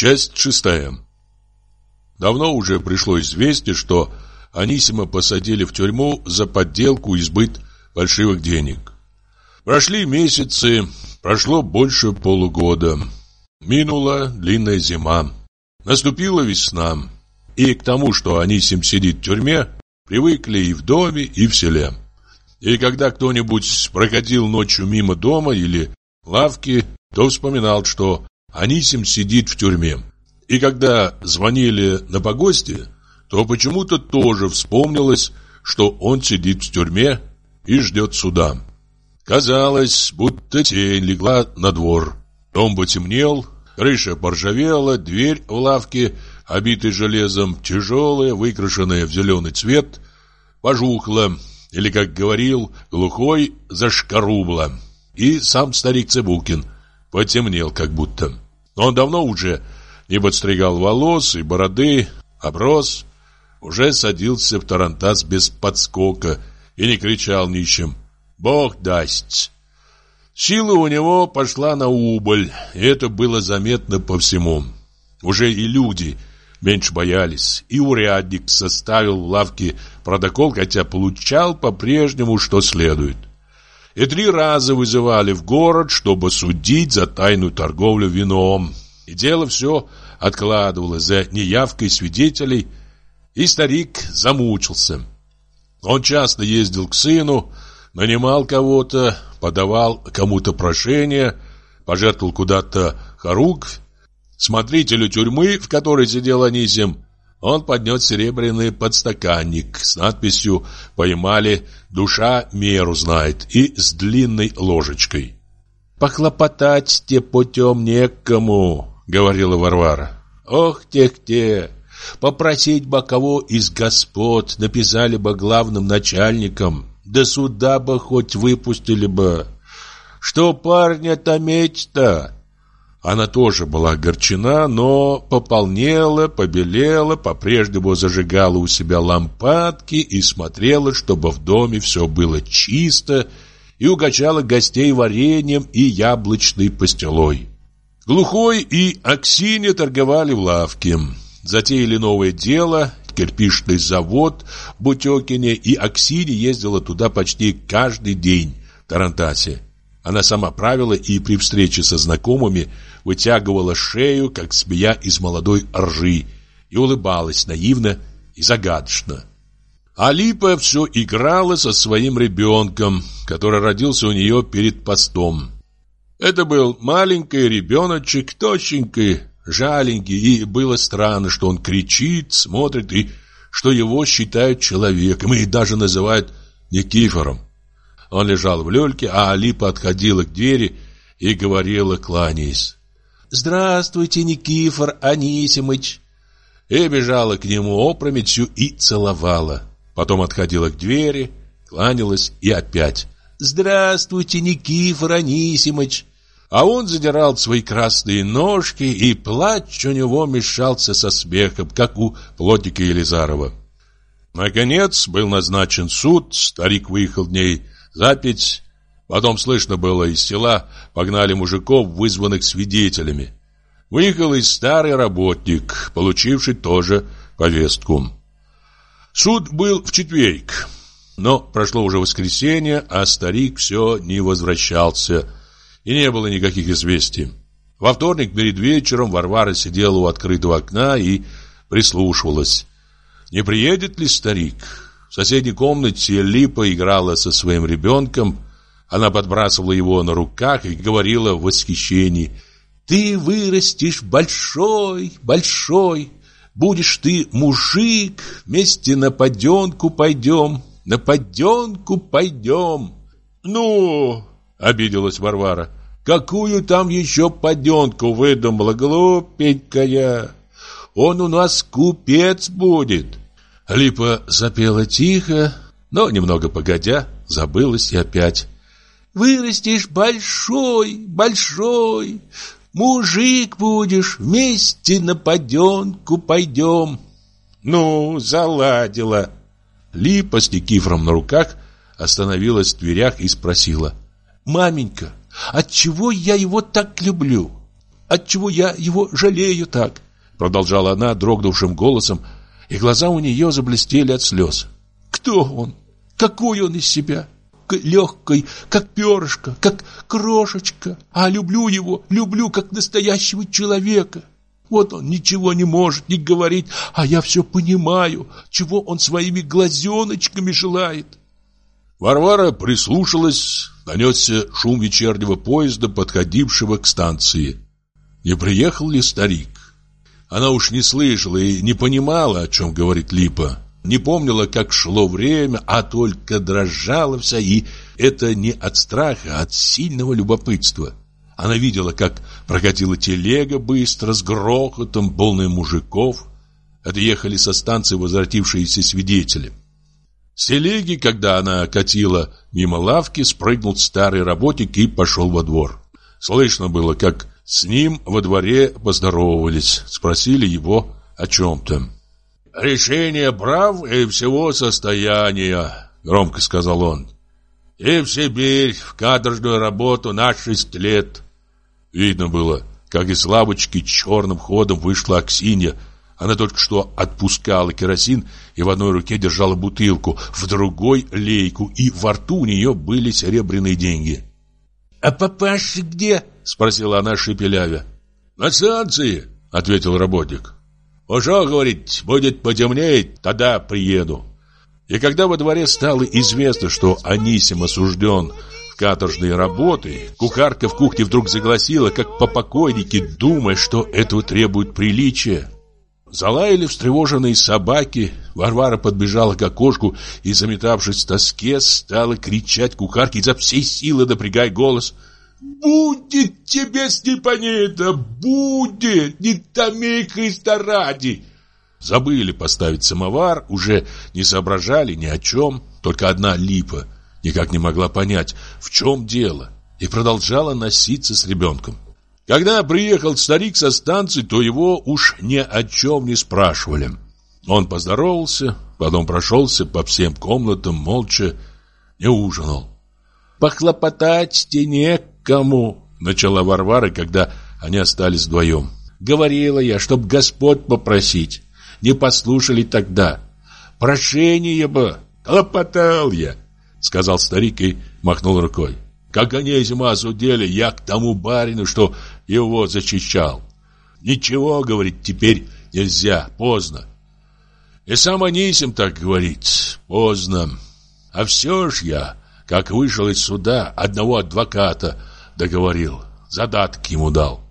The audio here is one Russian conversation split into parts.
Часть 6. Давно уже пришло известие, что Анисима посадили в тюрьму за подделку и сбыт фальшивых денег. Прошли месяцы, прошло больше полугода. Минула длинная зима. Наступила весна. И к тому, что Анисим сидит в тюрьме, привыкли и в доме, и в селе. И когда кто-нибудь проходил ночью мимо дома или лавки, то вспоминал, что Анисим сидит в тюрьме. И когда звонили на погосте, то почему-то тоже вспомнилось, что он сидит в тюрьме и ждет суда. Казалось, будто тень легла на двор. Дом потемнел, крыша поржавела, дверь в лавке, обитая железом, тяжелая, выкрашенная в зеленый цвет, пожухла, или, как говорил глухой, зашкарубла. И сам старик Цыбулкин потемнел как будто. Он давно уже не подстригал волос и бороды, оброс, уже садился в тарантас без подскока и не кричал нищим «Бог даст!». Сила у него пошла на убыль, и это было заметно по всему. Уже и люди меньше боялись, и урядник составил в лавке протокол, хотя получал по-прежнему, что следует. И 3 раза вызывали в город, чтобы судить за тайную торговлю вином. И дело все откладывалось за неявкой свидетелей, и старик замучился. Он часто ездил к сыну, нанимал кого-то, подавал кому-то прошение, пожертвовал куда-то хоругвь. Смотрителю тюрьмы, в которой сидел Анисим, он поднес серебряный подстаканник с надписью «Поймали, душа меру знает» и с длинной ложечкой. «Похлопотать те путем некому», — говорила Варвара. «Ох, тех-те! Попросить бы кого из господ, написали бы главным начальникам, до суда бы хоть выпустили бы. Что парня тометь-то?» Она тоже была огорчена, но пополнела, побелела, по-прежнему зажигала у себя лампадки и смотрела, чтобы в доме все было чисто, и угощала гостей вареньем и яблочной пастилой. Глухой и Аксинья торговали в лавке. Затеяли новое дело, кирпичный завод в Бутёкине, и Аксинья ездила туда почти каждый день в тарантасе. Она сама правила и при встрече со знакомыми вытягивала шею, как змея из молодой ржи, и улыбалась наивно и загадочно. А Липа все играла со своим ребенком, который родился у нее перед постом. Это был маленький ребеночек, тощенький, жаленький, и было странно, что он кричит, смотрит, и что его считают человеком, и даже называют Никифором. Он лежал в люльке, а Алипа отходила к двери и говорила, кланяясь: «Здравствуйте, Никифор Анисимыч!» И бежала к нему опрометью и целовала. Потом отходила к двери, кланялась и опять: «Здравствуйте, Никифор Анисимыч!» А он задирал свои красные ножки, и плач у него мешался со смехом, как у плотника Елизарова. Наконец был назначен суд, старик выехал дней за 5. Потом слышно было из села, погнали мужиков, вызванных свидетелями. Выехал и старый работник, получивший тоже повестку. Суд был в четверг, но прошло уже воскресенье, а старик все не возвращался, и не было никаких известий. Во вторник перед вечером Варвара сидела у открытого окна и прислушивалась. Не приедет ли старик? В соседней комнате Липа играла со своим ребенком. Она подбрасывала его на руках и говорила в восхищении: «Ты вырастешь большой, большой, будешь ты мужик, вместе на поденку пойдем, на поденку пойдем». «Ну!» — обиделась Варвара. «Какую там еще поденку выдумала, глупенькая? Он у нас купец будет». Липа запела тихо, но немного погодя забылась и опять: «Вырастешь большой, большой, мужик будешь, вместе на поденку пойдем». «Ну, заладила». Липа с Никифором на руках остановилась в дверях и спросила: «Маменька, отчего я его так люблю?» отчего я его жалею так», продолжала она дрогнувшим голосом, и глаза у нее заблестели от слез. «Кто он? Какой он из себя? Легкий, как перышко, как крошечка. А люблю его, люблю, как настоящего человека. Вот он ничего не может не говорить, а я все понимаю, чего он своими глазеночками желает». Варвара прислушалась, донесся шум вечернего поезда, подходившего к станции. Не приехал ли старик? Она уж не слышала и не понимала, о чем говорит Липа. Не помнила, как шло время, а только дрожала вся, и это не от страха, а от сильного любопытства. Она видела, как прокатила телега быстро, с грохотом, полная мужиков. Это ехали со станции возвратившиеся свидетели. С телеги, когда она катила мимо лавки, спрыгнул старый работник и пошел во двор. Слышно было, как с ним во дворе поздоровались, спросили его о чем-то. «Решение прав и всего состояния», — громко сказал он. «И в Сибирь, в каторжную работу на 6 лет». Видно было, как из лавочки черным ходом вышла Аксинья. Она только что отпускала керосин и в одной руке держала бутылку, в другой — лейку, и во рту у нее были серебряные деньги. «А папаша где?» — спросила она, шепелявя. «На станции», — ответил работник. «Уже, говорит, будет потемнеть, тогда приеду». И когда во дворе стало известно, что Анисим осужден в каторжные работы, кухарка в кухне вдруг загласила, как по покойнике, думая, что этого требует приличия. Залаяли встревоженные собаки. Варвара подбежала к окошку и, заметавшись в тоске, стала кричать кухарке изо всей силы, напрягая голос: «Будет тебе, Степанида, будет! Не томи, Христа ради!» Забыли поставить самовар, уже не соображали ни о чем. Только одна Липа никак не могла понять, в чем дело, и продолжала носиться с ребенком. Когда приехал старик со станции, то его уж ни о чем не спрашивали. Он поздоровался, потом прошелся по всем комнатам, молча не ужинал. «Похлопотать-те некому», — начала Варвара, когда они остались вдвоем. «Говорила я, чтоб Господь попросить. Не послушали тогда. Прошение бы. Хлопотал я», — сказал старик и махнул рукой. «Как Анисима осудили, я к тому барину, что его зачищал. Ничего, говорит, теперь нельзя, поздно. И сам Анисим так говорит, поздно. А все ж я, как вышел из суда, одного адвоката договорил, задаток ему дал.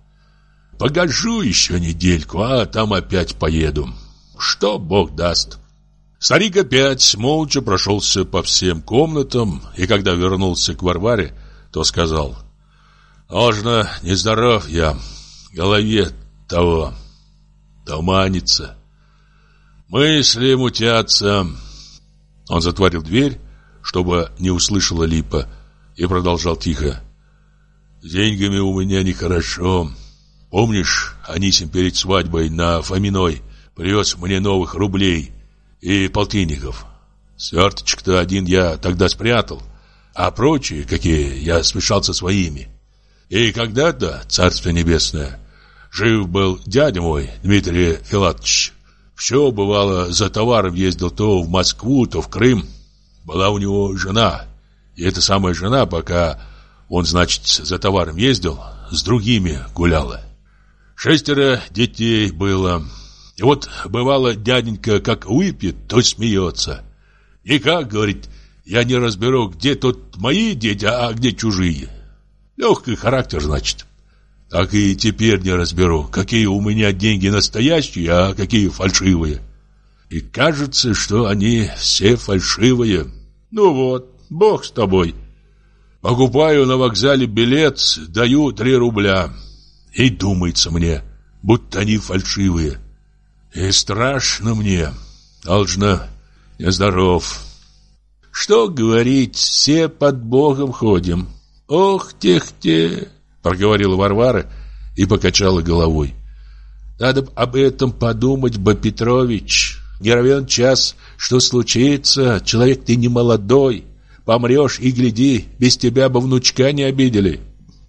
Погожу еще недельку, а там опять поеду. Что Бог даст». Старик опять молча прошелся по всем комнатам, и когда вернулся к Варваре, то сказал: «Ложно нездоров я, голове того, туманится, мысли мутятся». Он затворил дверь, чтобы не услышала Липа, и продолжал тихо: «С деньгами у меня нехорошо. Помнишь, Анисим перед свадьбой на Фоминой привез мне новых рублей и полтинников? Сверточек-то один я тогда спрятал, а прочие, какие, я смешался своими. И когда-то, царствие небесное, жив был дядя мой, Дмитрий Филатович. Все, бывало, за товаром ездил то в Москву, то в Крым. Была у него жена, и эта самая жена, пока он, значит, за товаром ездил, с другими гуляла. 6 детей было. И вот, бывало, дяденька как выпьет, то смеется. Никак, говорит, я не разберу, где тут мои дети, а где чужие. Легкий характер, значит. Так и теперь не разберу, какие у меня деньги настоящие, а какие фальшивые. И кажется, что они все фальшивые. Ну вот, Бог с тобой. Покупаю на вокзале билет, даю 3 рубля. И думается мне, будто они фальшивые. И страшно мне, должно, нездоров. Что говорить, все под Богом ходим. Ох, тех-те, проговорила Варвара и покачала головой. Надо б об этом подумать бы, Петрович. Не равен час, что случится, человек ты не молодой. Помрешь и гляди, без тебя бы внучка не обидели.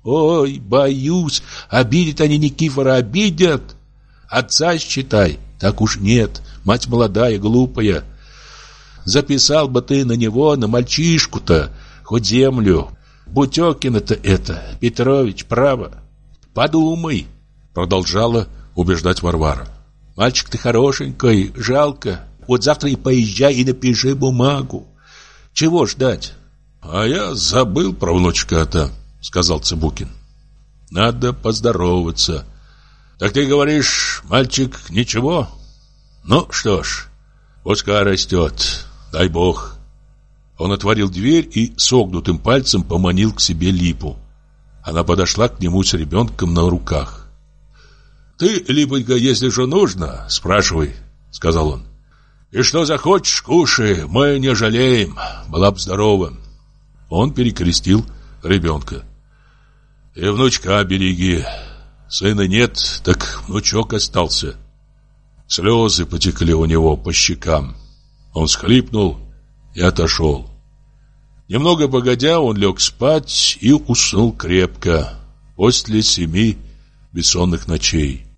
Ой, боюсь, обидят они Никифора, обидят. Отца считай, так уж нет, мать молодая, глупая. Записал бы ты на него, на мальчишку-то, хоть землю. Бутёкина-то это, Петрович, право. Подумай, продолжала убеждать Варвара. Мальчик ты хорошенький, жалко. Вот завтра и поезжай и напиши бумагу. Чего ждать? А я забыл про внучка-то, сказал Цыбукин. Надо поздороваться. Так ты говоришь, мальчик ничего? Ну что ж, пускай растет, дай бог. Он отворил дверь и согнутым пальцем поманил к себе Липу. Она подошла к нему с ребенком на руках. «Ты, Липонька, если же нужно, спрашивай», — сказал он. «И что захочешь, кушай, мы не жалеем, была б здорова». Он перекрестил ребенка. «И внучка береги, сына нет, так внучок остался». Слезы потекли у него по щекам. Он всхлипнул и отошел. Немного погодя, он лег спать и уснул крепко после 7 бессонных ночей.